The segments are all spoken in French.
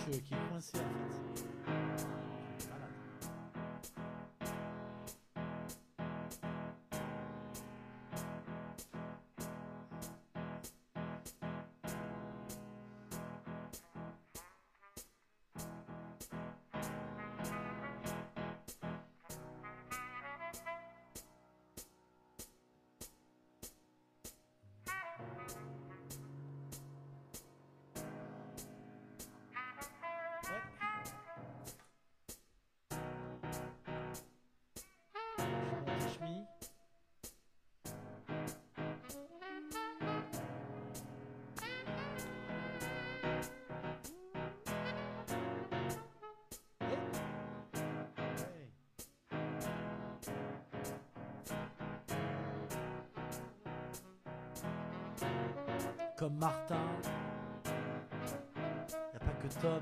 qui est coincé en fait. Malade. Schmi. Comme Martin, il n'y a pas que Tom.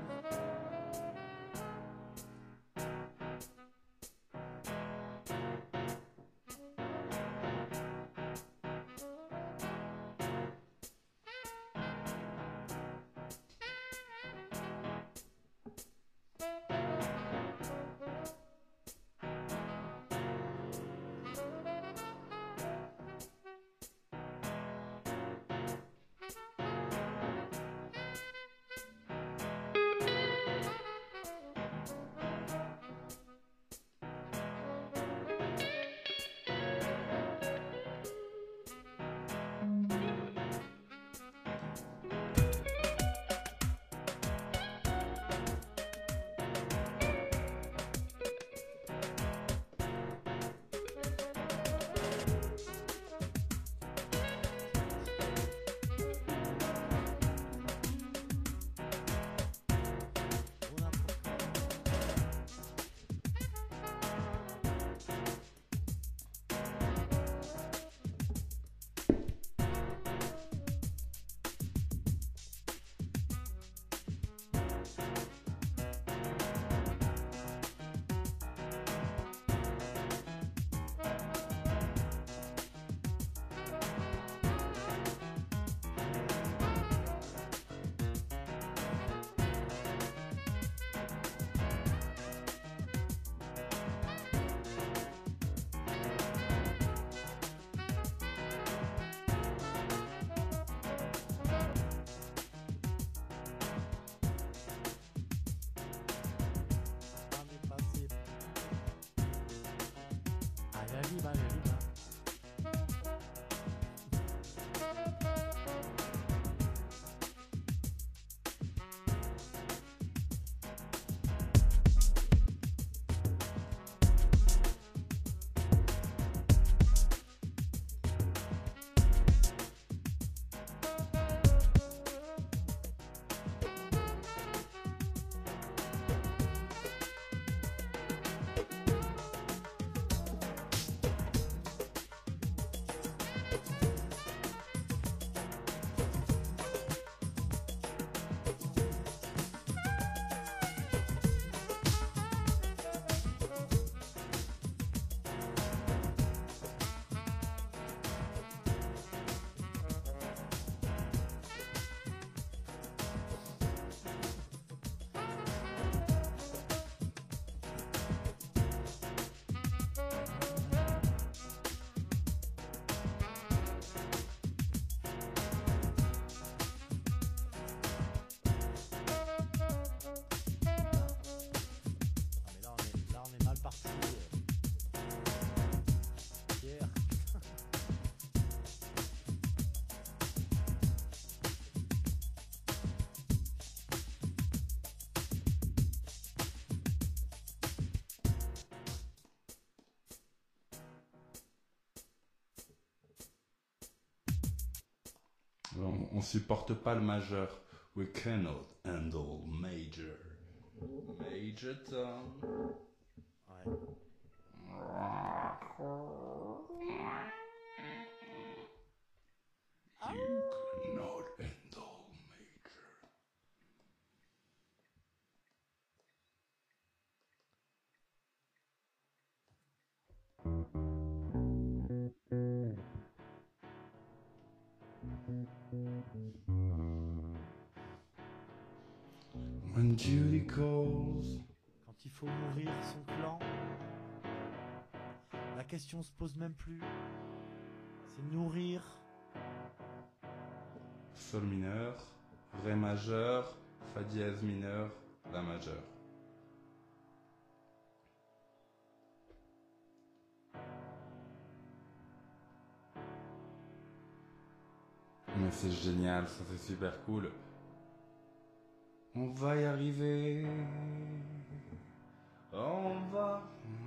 Viva, viva. On supporte pas le majeur. We cannot handle major. Major Tom. Ouais. You cannot handle major. When Judy calls. Quand il faut mourir son clan, la question se pose même plus. C'est nourrir. Sol mineur, Ré majeur, Fa dièse mineur, La majeur. Mais c'est génial, ça c'est super cool. On va y arriver. On va.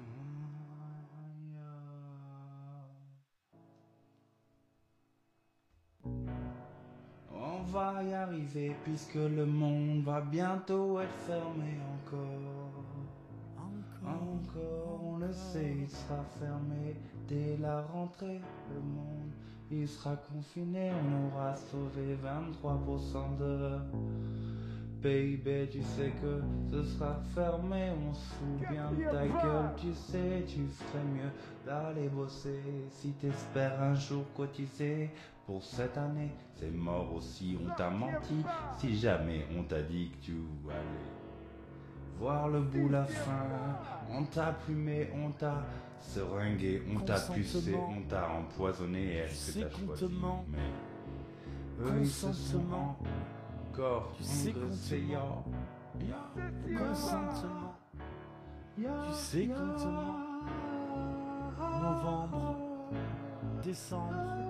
On va y arriver puisque le monde va bientôt être fermé encore. Encore, on le sait, il sera fermé dès la rentrée. Le monde, il sera confiné, on aura sauvé 23% de PIB. Tu sais que ce sera fermé, on se fout bien de ta gueule. Tu sais, tu ferais mieux d'aller bosser si t'espères un jour cotiser. Pour cette année, c'est mort aussi, on t'a menti. Si jamais on t'a dit que tu allais voir le bout, la fin, on t'a plumé, on t'a seringué, on t'a pucé, on t'a empoisonné. Est-ce que t'as choisi? Mais eux ils se sont encore engraissés. Consentement. Tu sais contentement. Novembre, décembre,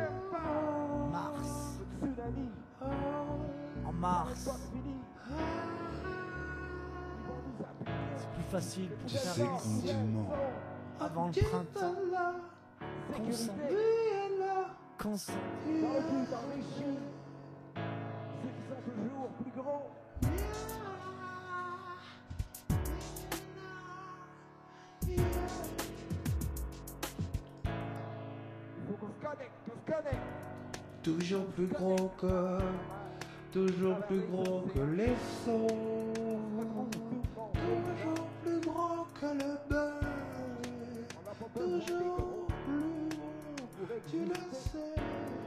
mars. En mars. C'est plus facile pour Tu sais faire ici, contentement. avant le printemps. Consent. Toujours plus gros que les sauts. Toujours plus gros que le beurre. Toujours plus gros, tu le sais.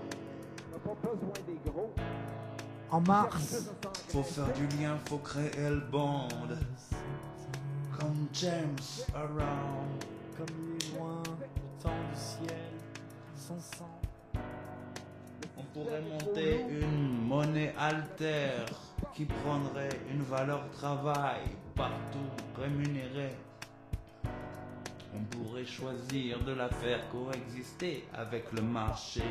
En mars. Faut faire du lien, faut créer le bond. Comme James Around. Comme il est loin, le temps du ciel, son sang. On pourrait monter une monnaie altère qui prendrait une valeur travail partout rémunérée. On pourrait choisir de la faire coexister avec le marché.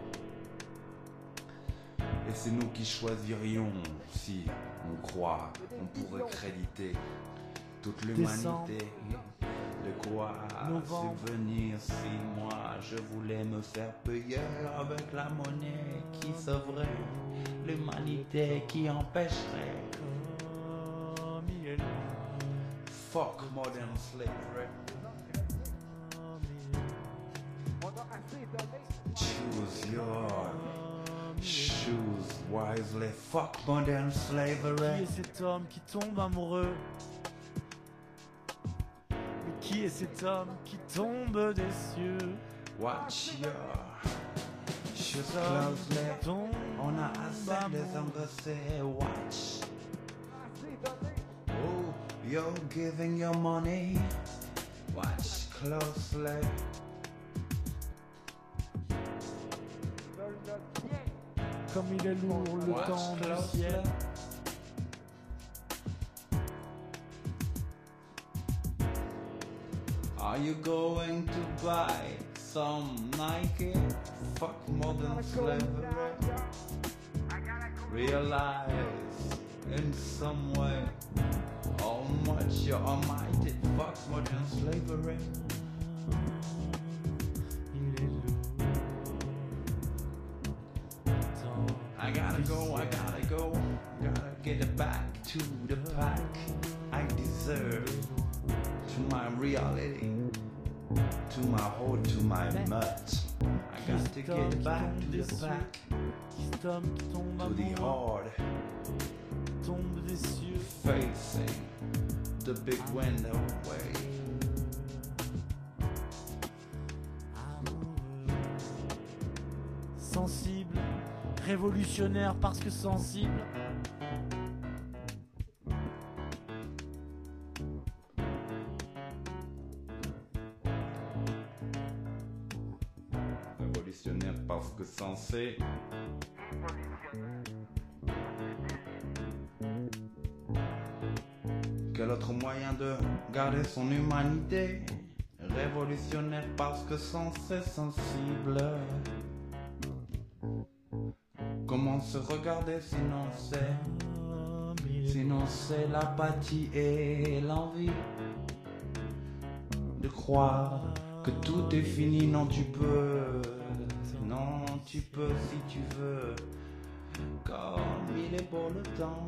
Et c'est nous qui choisirions si on croit, on pourrait créditer toute l'humanité. De quoi subvenir si moi je voulais me faire payer avec la monnaie qui sauverait l'humanité, qui empêcherait. Comme il est loin, Fuck modern slavery. Choose your shoes wisely. Fuck modern Qui slavery. est cet homme qui tombe amoureux? Mais qui est cet homme qui tombe des cieux? Watch your shoes Cet homme qui closely. tombe On a assez des amoureux. engrossés. Watch. Oh, you're giving your money. Watch closely. Comme il est lourd le Watch temps du closely. ciel. Are you going to buy some Nike? Fuck modern slavery. Realize in some way how much you're almighty. Fuck modern slavery. Il est lourd. Temps I gotta du go, I ciel. gotta go. Gotta get it back to the pack. I deserve to my reality, to my hole, to my mutt. I got to get back to the pack, Cet homme qui tombe to the amoureux, hard, tombe des cieux. facing the big window way. Amoureux. Sensible, révolutionnaire parce que sensible. révolutionnaire parce que censé. Quel autre moyen de garder son humanité? Révolutionnaire parce que censé sensible. Comment se regarder sinon c'est l'apathie et l'envie de croire que tout est fini. Non tu peux si tu veux. Comme il est beau le temps,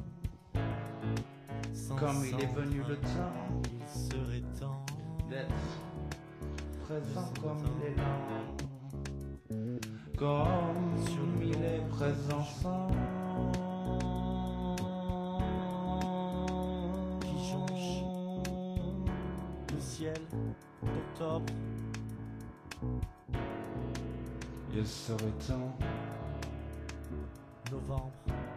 comme il est venu le temps, il serait temps d'être présent comme il est lent, comme il est présent sans qui jonche le ciel d'octobre. il serait temps. Novembre.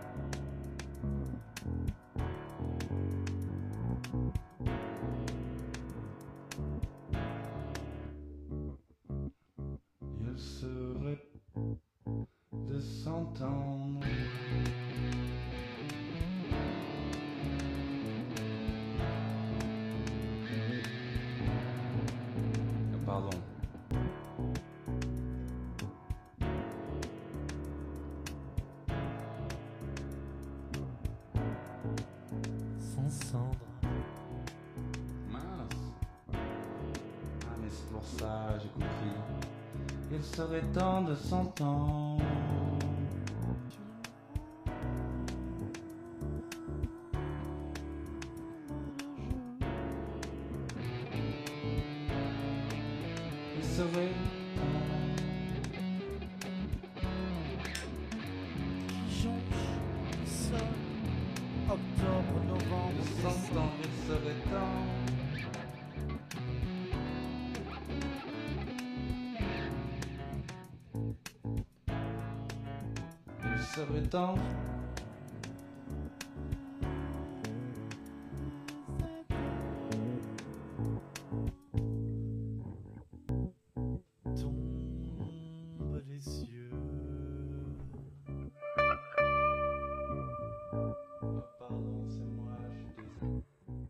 Il serait de s'entendre. Pardon. Sans cendre. Mince. Ah mais c'est pour ça, j'ai compris. Il serait temps de s'entendre. Il serait Jonche le sol. Octobre, novembre, de décembre. s'entendre, il serait temps. Il serait temps. Tombe les cieux. Pardon, c'est moi, je suis désolé.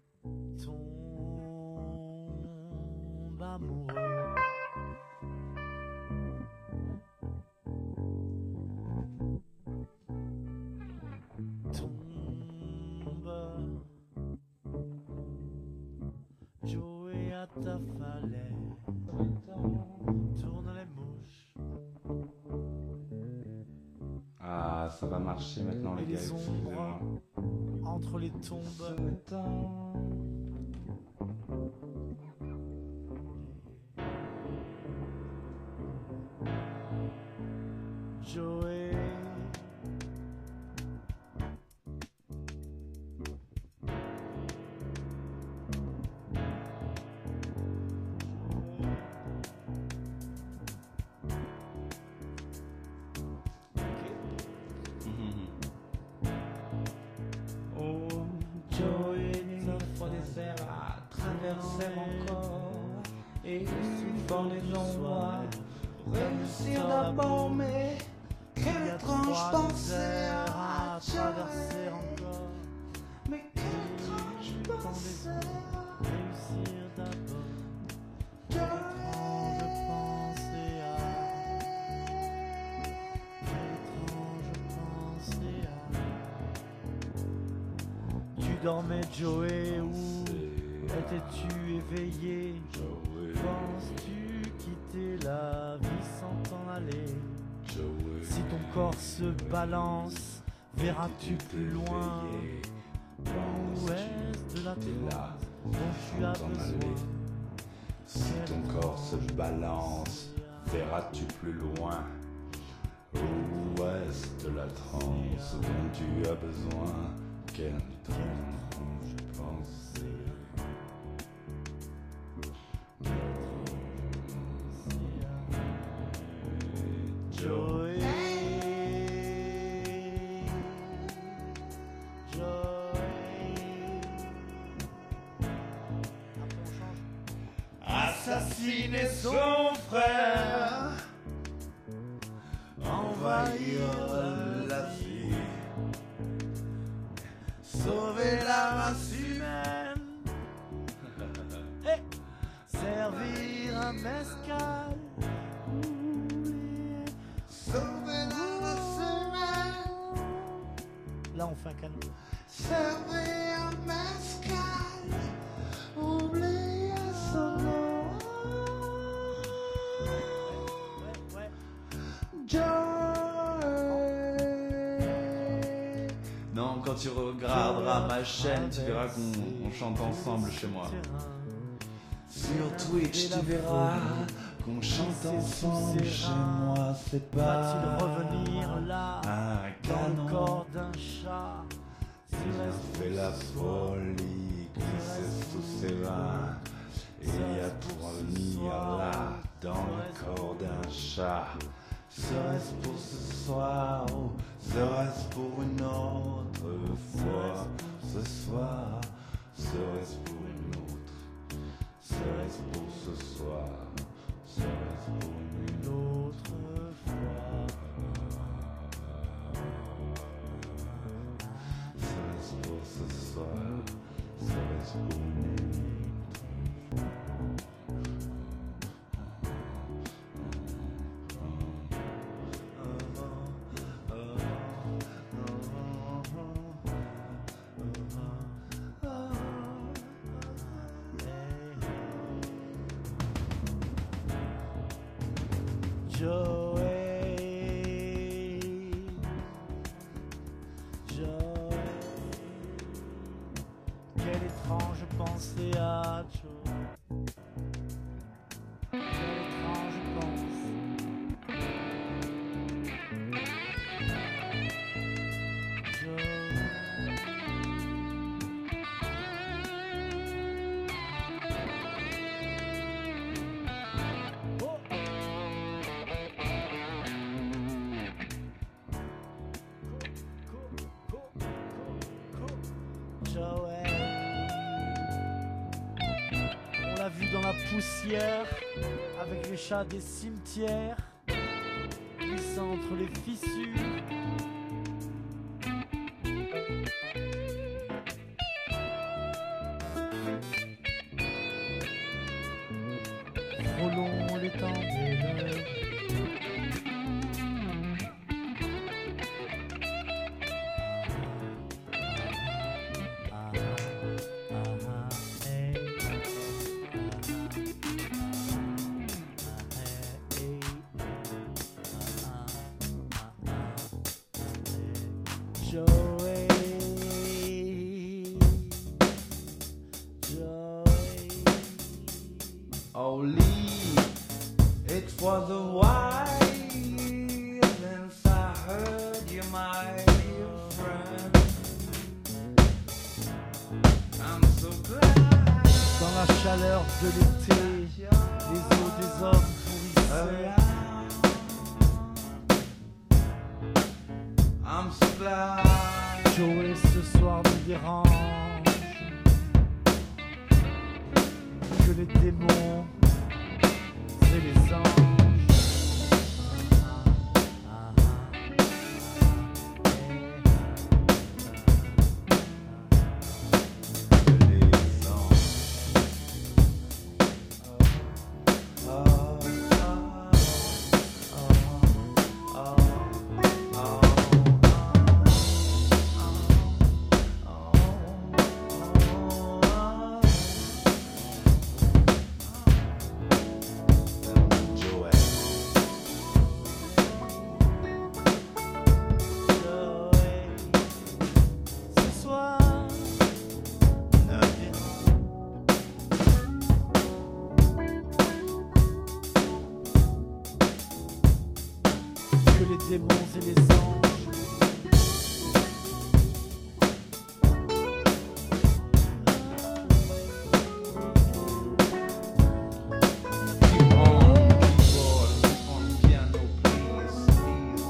Tombe amoureux. Tombe Joey à ta falaise. Tourne les mouches. Ah, ça va marcher maintenant les Et gars. les excusez-moi. ombres entre les Il tombes. serait temps. Joey. Oh, Joey, une fois désert à traverser mon corps et dans les endroits réussir d'abord, mais quelle étrange pensée à traverser Joey. encore. Mais quelle étrange pensée à Réussir d'abord. Joey. Étrange pensée à. Étrange pensée à. Tu dormais, Joey, où étais-tu éveillé? Penses-tu quitter la vie sans t'en aller? Si ton corps se balance, verras-tu plus loin l'ouest de la terre dont tu as besoin? Si ton corps se balance, verras-tu plus loin l'ouest de la transe dont tu as besoin? Quelle étrange pensée. Joey, Joey. Assassiner son frère on fait un canon. Servez un mescal, oubliez son nom. Ouais. Joey. Non, quand tu regarderas ma chaîne, tu verras qu'on chante ensemble chez moi. Sur Twitch, tu verras qu'on chante ensemble chez moi. C'est pas Va-t-il revenir là, un dans le canon. corps d'un chat? Il a fait la folie, glissait sous ses reins. Et il y a dormir là, dans le corps d'un chat. Serait-ce pour ce soir ou serait-ce pour une autre fois? Ce soir, serait-ce pour une autre? Serait-ce pour ce soir? Serait-ce pour une autre fois? Serait-ce pour ce soir? Serait-ce pour une autre? Joey, quelle étrange pensée à Joe. Quelle étrange pensée. Joey, on l'a vu dans la poussière avec les chats des cimetières, glissant entre les fissures. Frôlons les temps des lèvres. Joey, Only it was a while since I heard you, my dear friend. I'm so glad. dans la chaleur de l'été, les os des hommes pourrissaient. I'm so glad. Joey ce soir nous dérange, que les démons et les anges. Les démons et les anges. Keep on keyboard, keep on piano, please, please.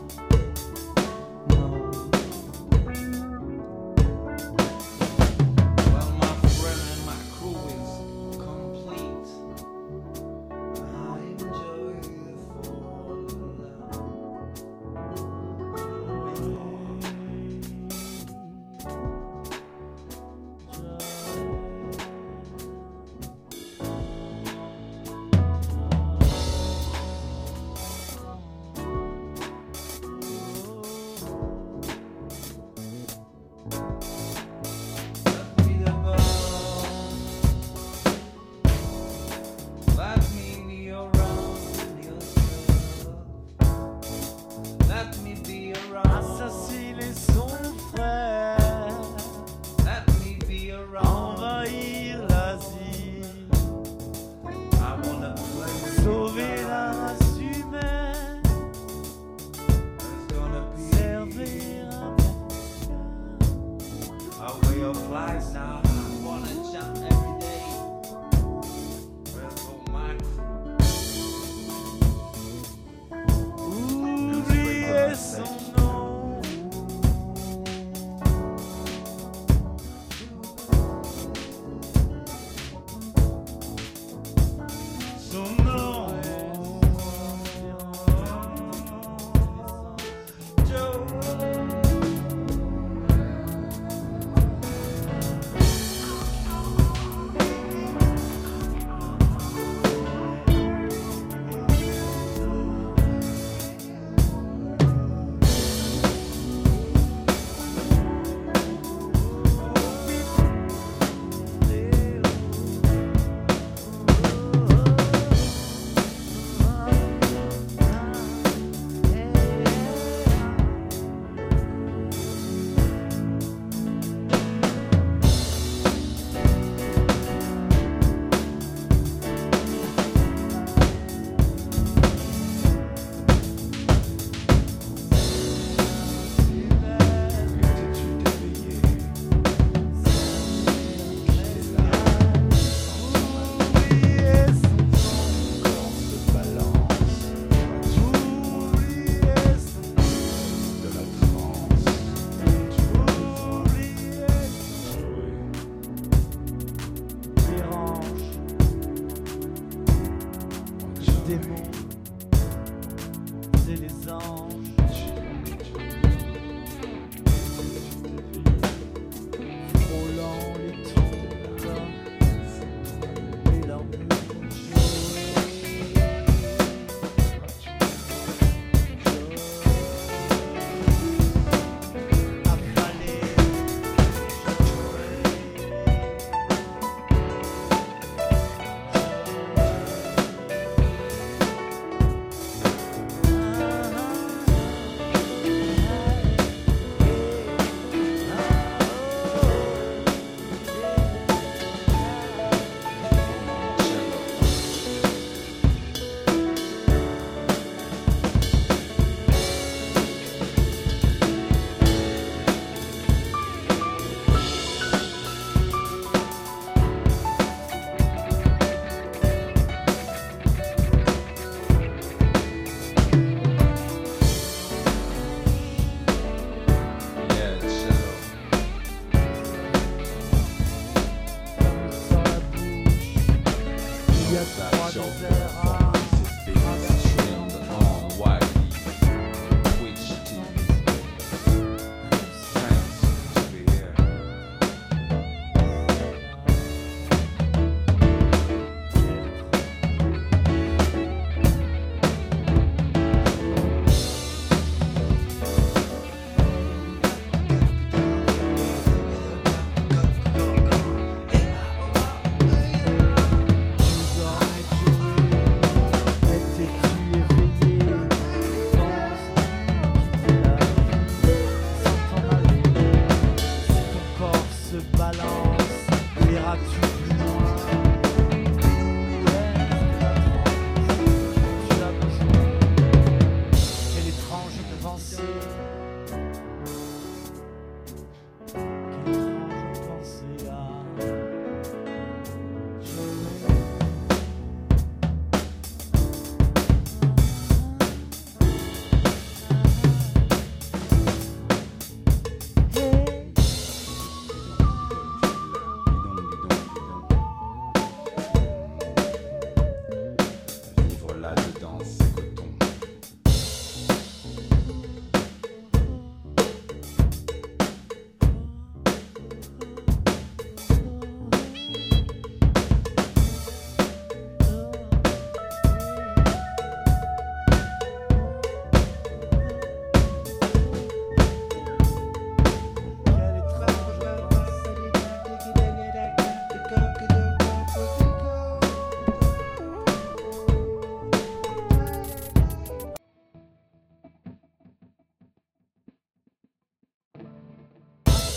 No. Well, my friend and my crew is complete. I enjoy the fall. assassiner son frère, let me be around. envahir l'Asie, I wanna play. sauver la race humaine, It's gonna be servir America. a way of life now. I wanna jump every day. Where's all my crew? Oublier son nom, son nom. Joe. Démons et les anges, frôlant les tombes et leurs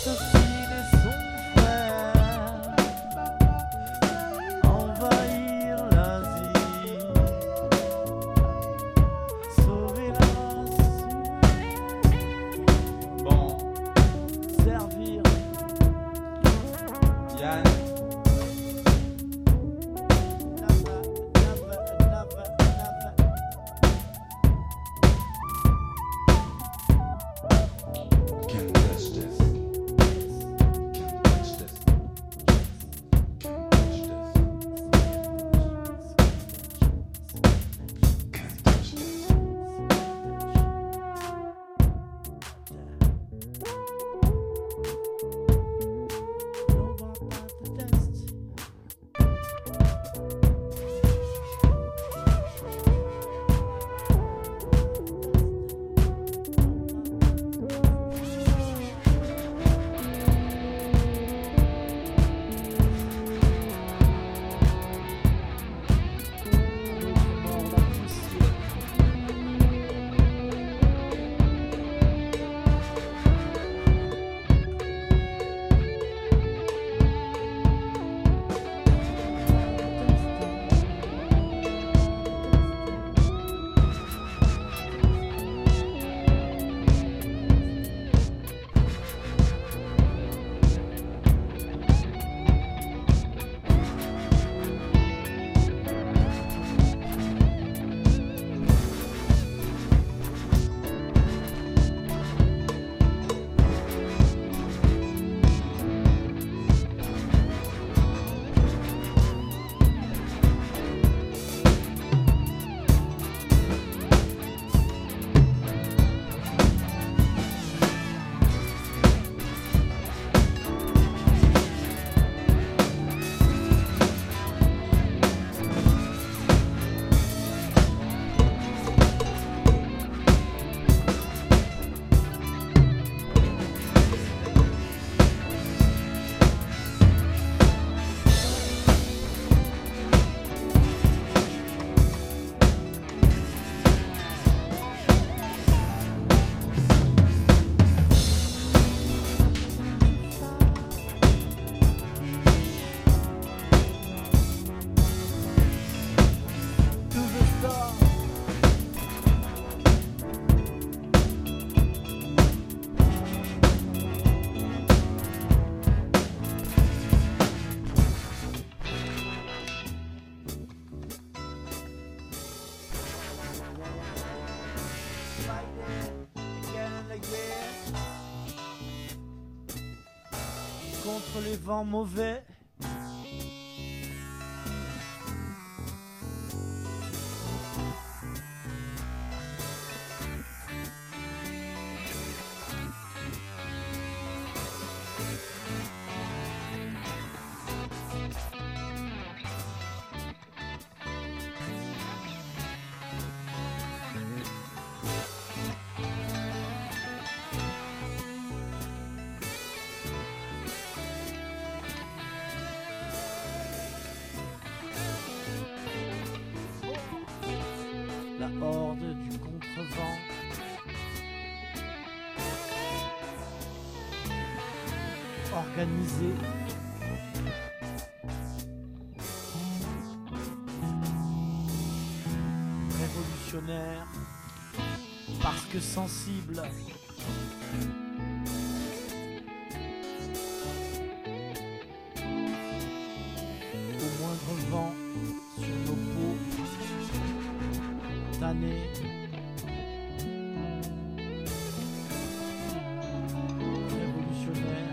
sa fille et son frère envahir l'Asie, sauver la race. Bon, Servir Yann, Can't touch this. Can't touch this. Can't touch this. Can't touch this. contre les vents mauvais. La horde du contrevent. Organisée. Révolutionnaire. Parce que sensible. Au moindre vent sur nos peaux. Tanné, révolutionnaire,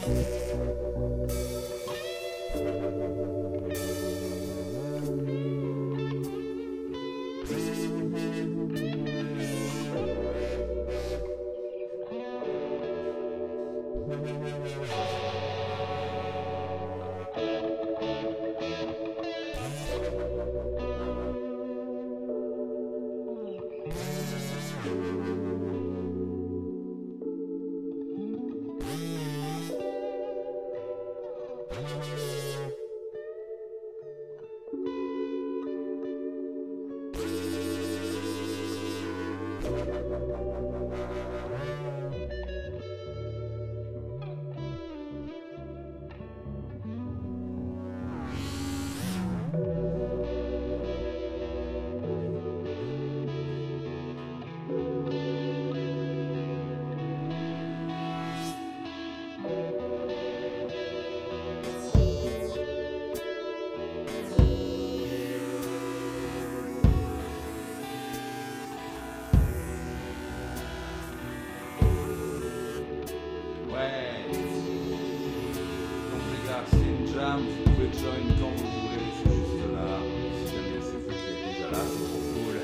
Ouais. Donc les gars, c'est une jam, vous pouvez join quand vous voulez, c'est juste là. Si jamais c'est vous qui êtes déjà là, c'est trop cool.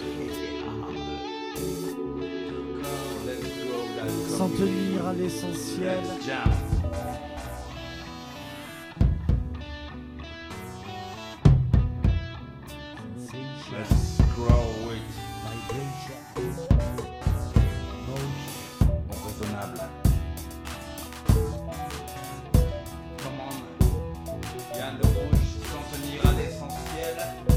Let's go, let's go. S'en tenir à l'essentiel. Let's jam. Let's grow it. Bon, raisonnable. Come on. Yann de Rouge, s'en tenir à l'essentiel.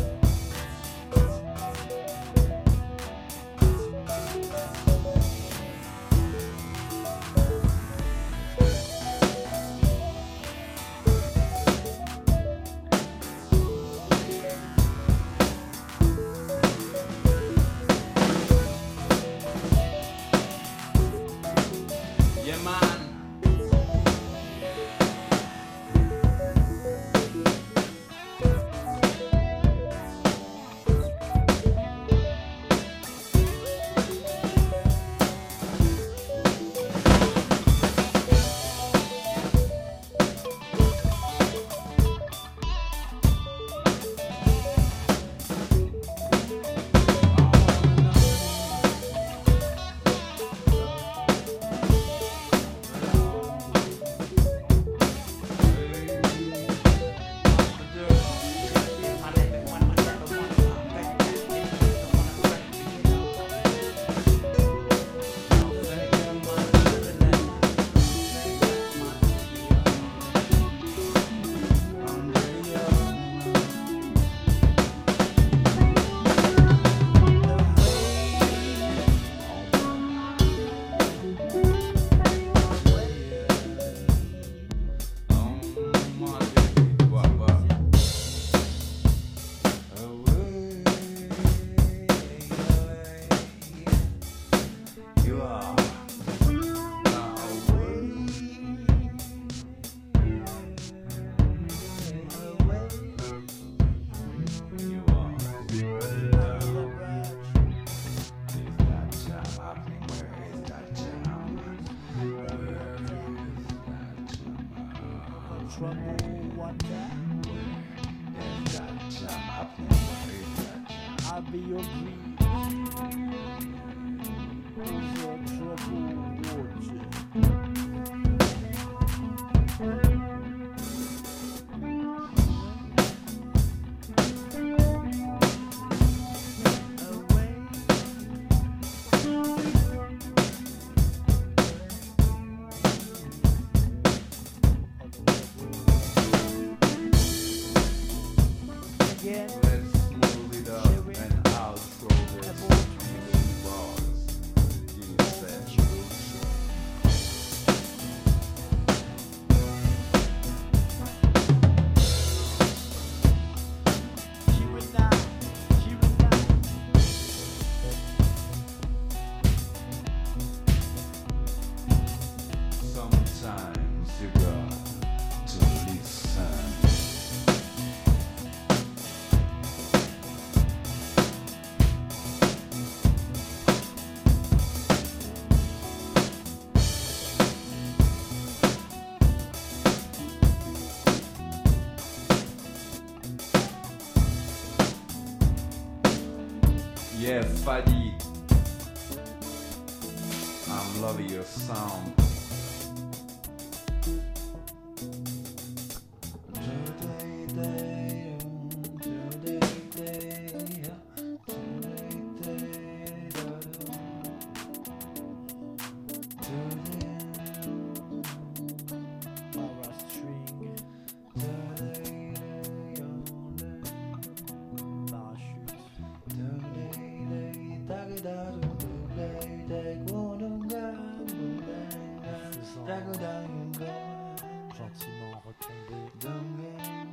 Yeah, man. I'll be your breeze. Your troubled waters. Let's move it up and outro. Yeah, Fadi. I'm loving your sound. Aura string, parachute. Gentiment retomber.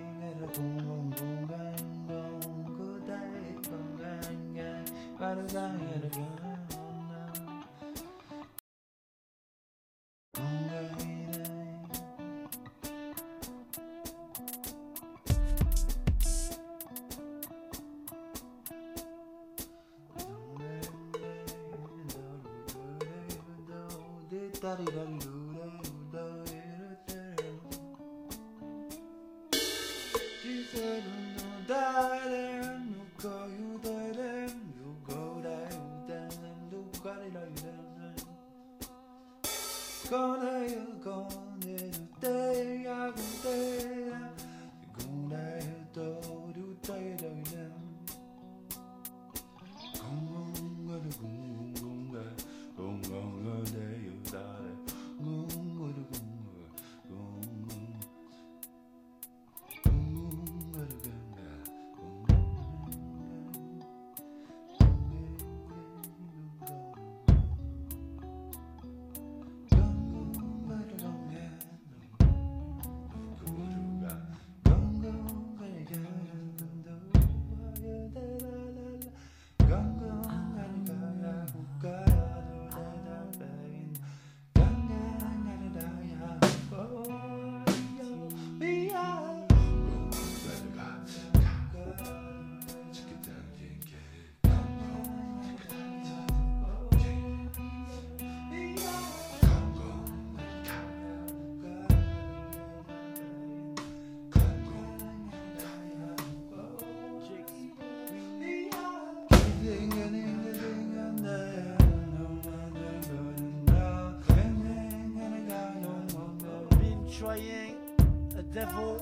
Been trying a devil.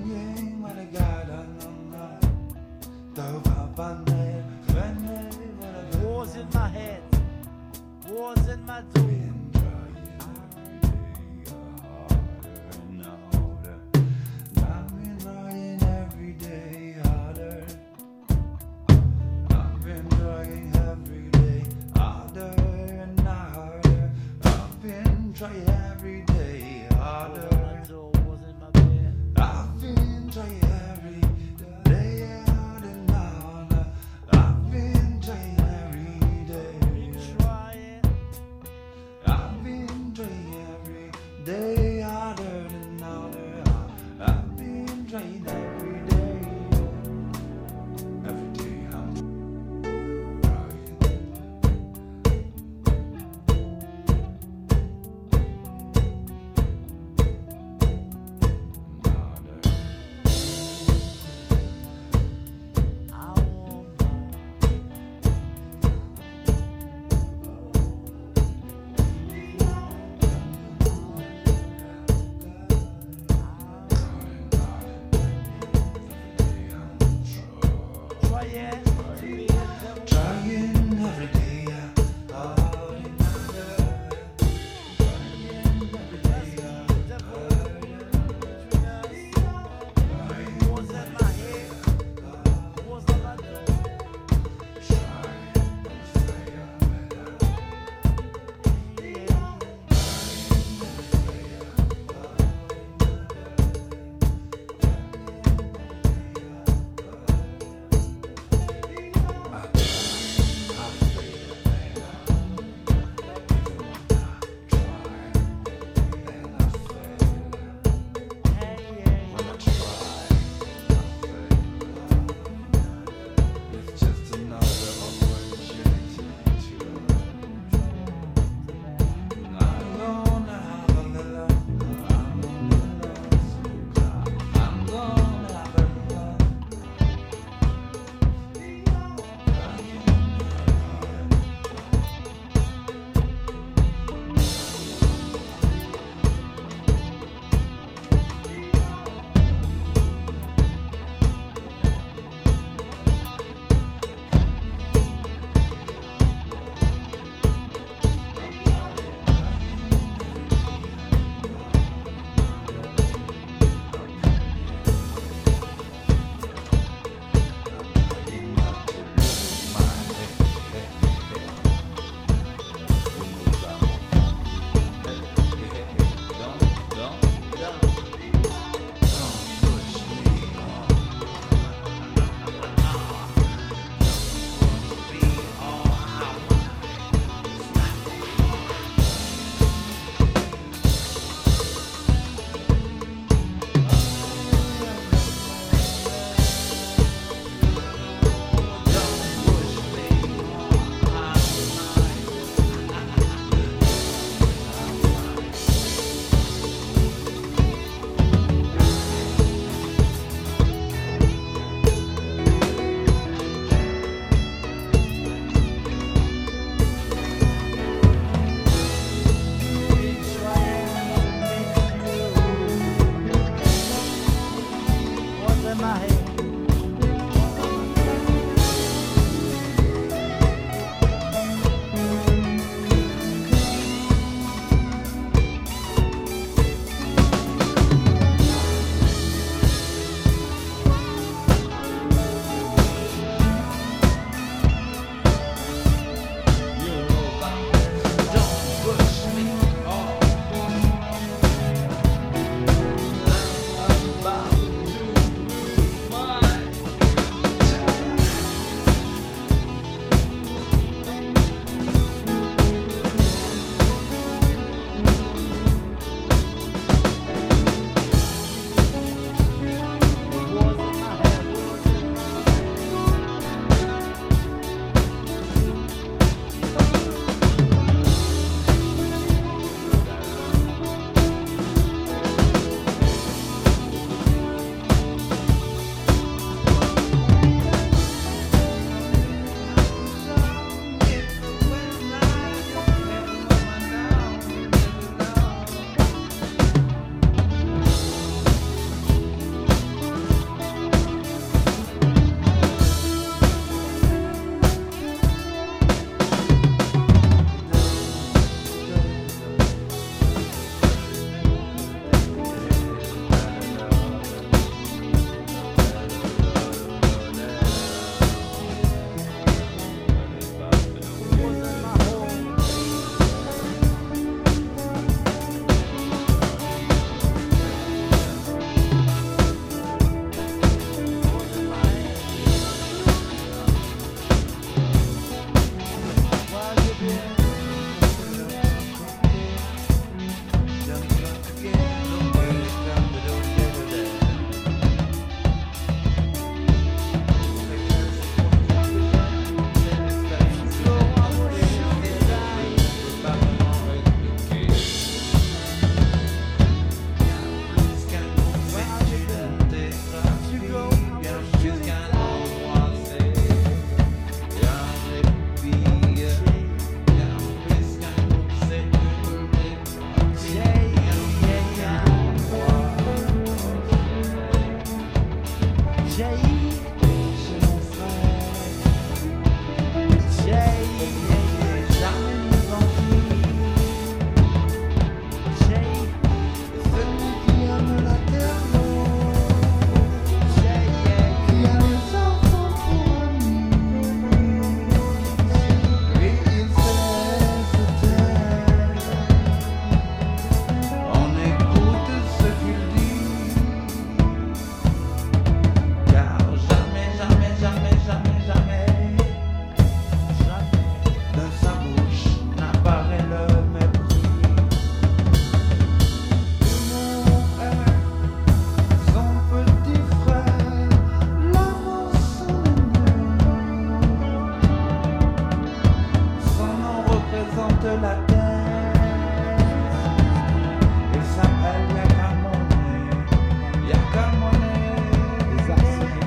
Wars in my head, wars in my doom. Trying every day harder. My door was in my bed. I've been trying every day harder and harder. I've been trying every day. Been trying. I've been trying every day harder and harder. I've been trying every day. Every day I'm trying. I want more. chez mon frère. Jamais nous envie. Celui qui aime la terre, qui a les enfants pour amis. Et il sait se taire. On écoute ce qu'il dit. Car jamais, jamais, jamais, jamais, jamais, de sa bouche n'apparaît le mépris. Mon frère, son petit frère, l'amour son ennemi. Son nom représente la terre. Il s'appelle Yakamone. Yakamone. Les arceaux.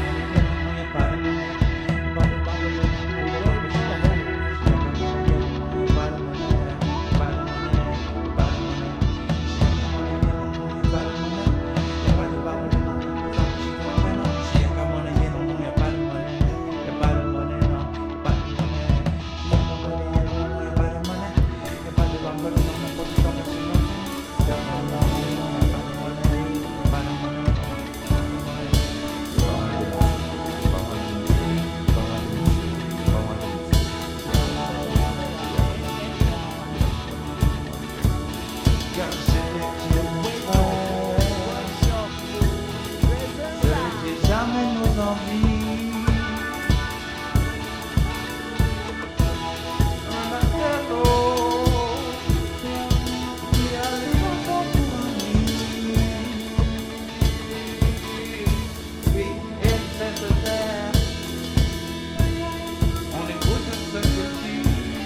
Jamais nos envies. Un apéro qui a les enfants pour amis. Oui, et cette terre, on écoute ce que dit.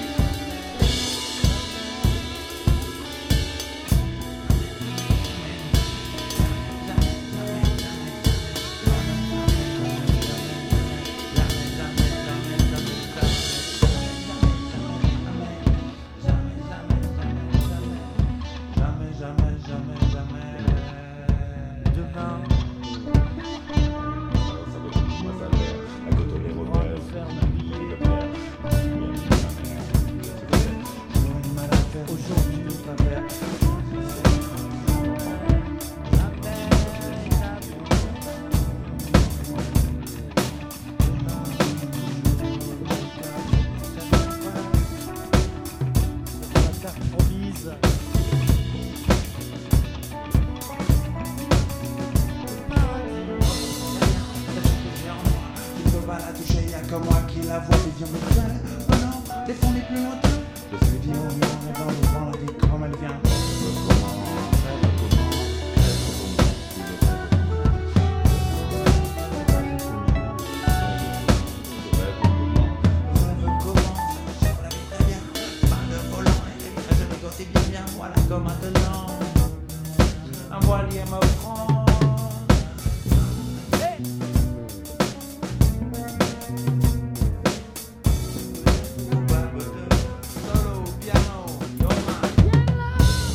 Comme moi qui la vois, les viens me faire. Oh non, les fonds les plus lointains. Je suis dit, oh non, mais devant la vie comme elle vient. Voilà comme maintenant, un voilier me prend. Solo piano, yo man.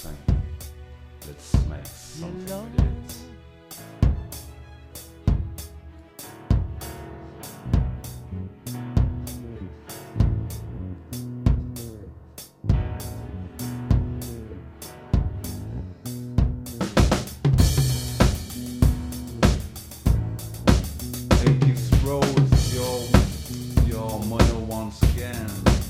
something. Let's make something with it. Your mother once again.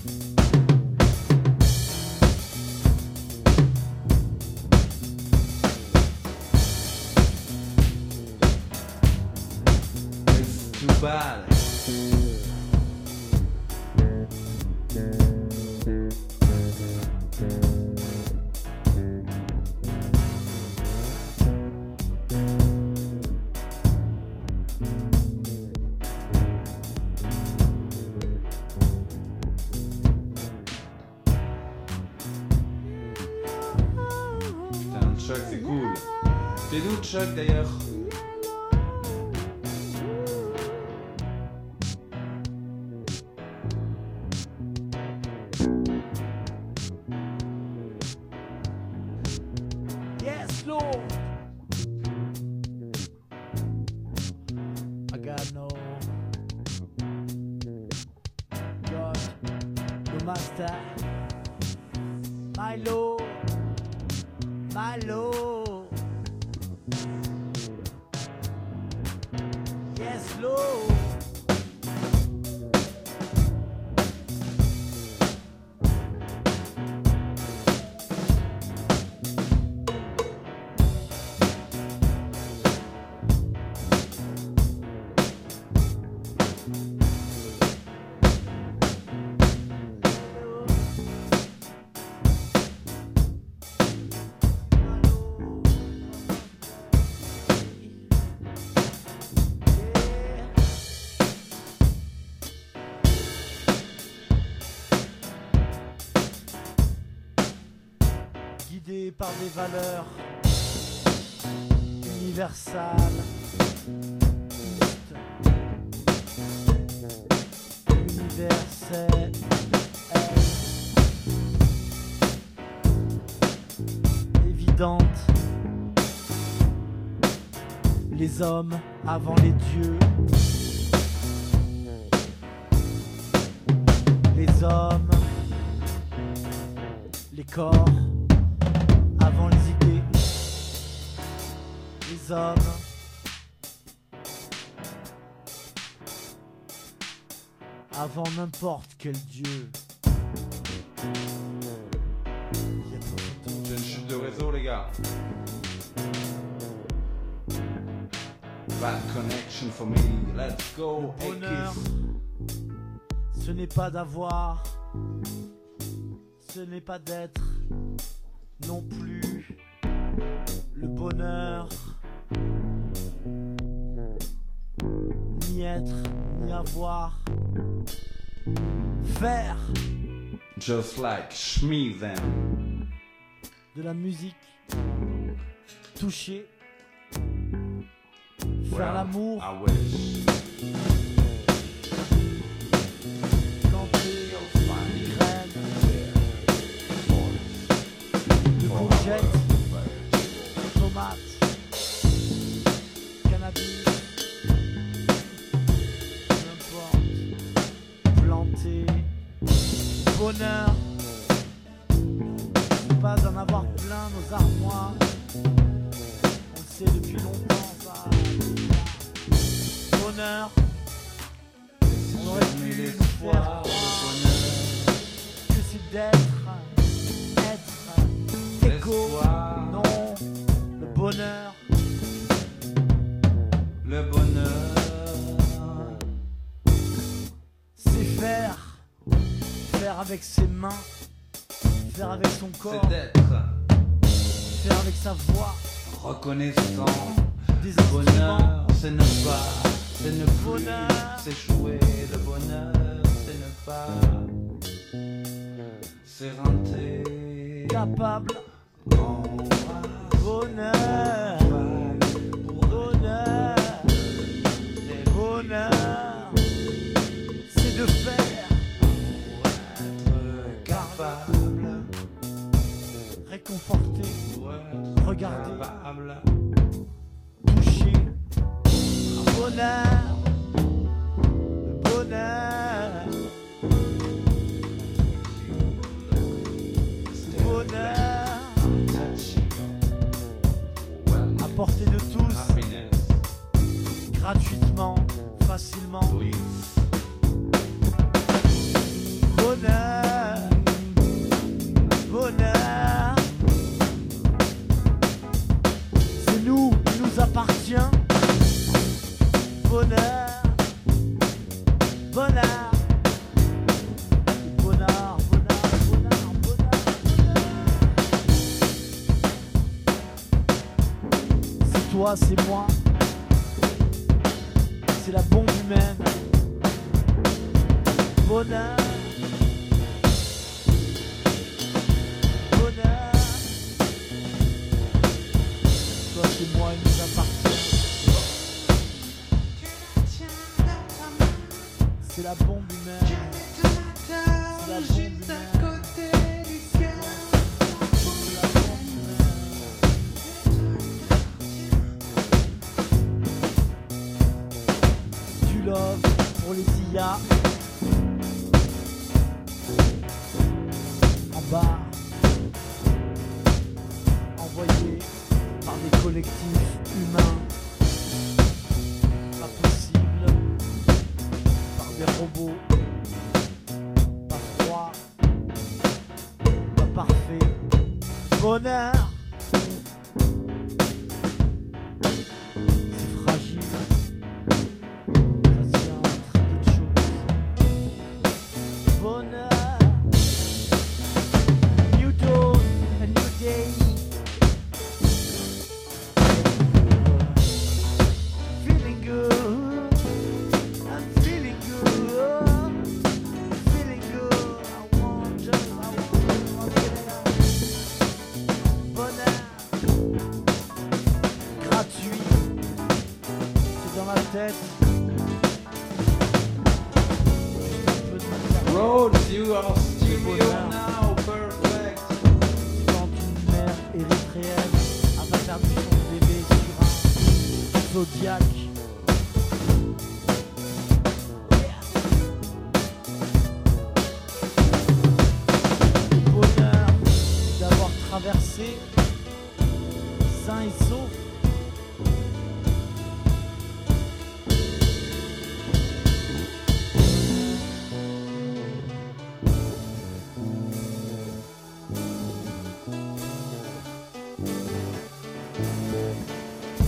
It's too bad. Chuck, c'est cool. T'es d'où Chuck d'ailleurs? Yes, Lord. I got no God, no master, my Lord. My Lord, yes, Lord. Guidé par des valeurs universales, universelles, évidentes. Les hommes avant les dieux, les hommes, les corps avant les idées, les hommes avant n'importe quel dieu. J'ai une chute de réseau les gars. Bad connection for me, let's go. Le bonheur, ce n'est pas d'avoir, ce n'est pas d'être non plus. Le bonheur, ni être, ni avoir, faire Just like Shmi then. de la musique, toucher, faire Well, l'amour, I wish. planter des graines de courgettes, tomates, cannabis, n'importe, planter, bonheur, ne pas en avoir plein nos armoires, on le sait depuis longtemps ça. Bonheur, on aurait pu nous faire croire que c'est d'être, égo, non, le bonheur, Le bonheur, c'est faire, faire avec ses mains, faire avec son corps, c'est d'être faire avec sa voix, reconnaissant. des Le instruments, bonheur, c'est ne pas, c'est ne plus Bonheur. s'échouer. Le bonheur, c'est ne pas s'éreinter. capable, Embrasse, bonheur, bonheur, bonheur, c'est de faire, pour être capable. réconforter, Ouais, regarder, capable. toucher. Un bonheur, le bonheur, le bonheur à portée de tous, Happiness. gratuitement, facilement. Oui. Bonheur, bonheur, c'est nous, il nous appartient. Bonheur, bonheur, bonheur, bonheur, bonheur, bonheur. C'est toi, c'est moi, c'est la bombe humaine. Bonheur. Bonheur, toi c'est moi, il nous appartient. C'est la bombe humaine. C'est la bombe humaine. C'est la bombe humaine. Du love pour les IA. En bas. Envoyés par des collectifs humains, pas possible, par des robots, pas froids, pas parfaits. Bonheur, c'est fragile, ça tient à très peu de choses. Bonheur, new dawn, a new day. Feeling good, I'm feeling good, feeling good. I want bonheur, gratuit, c'est dans la tête. Rhodes, you are stereo Bonheur. now, perfect. C'est quand une mère érythréenne a pas perdu son bébé sur un Zodiac. Le bonheur d'avoir traversé sain et sauf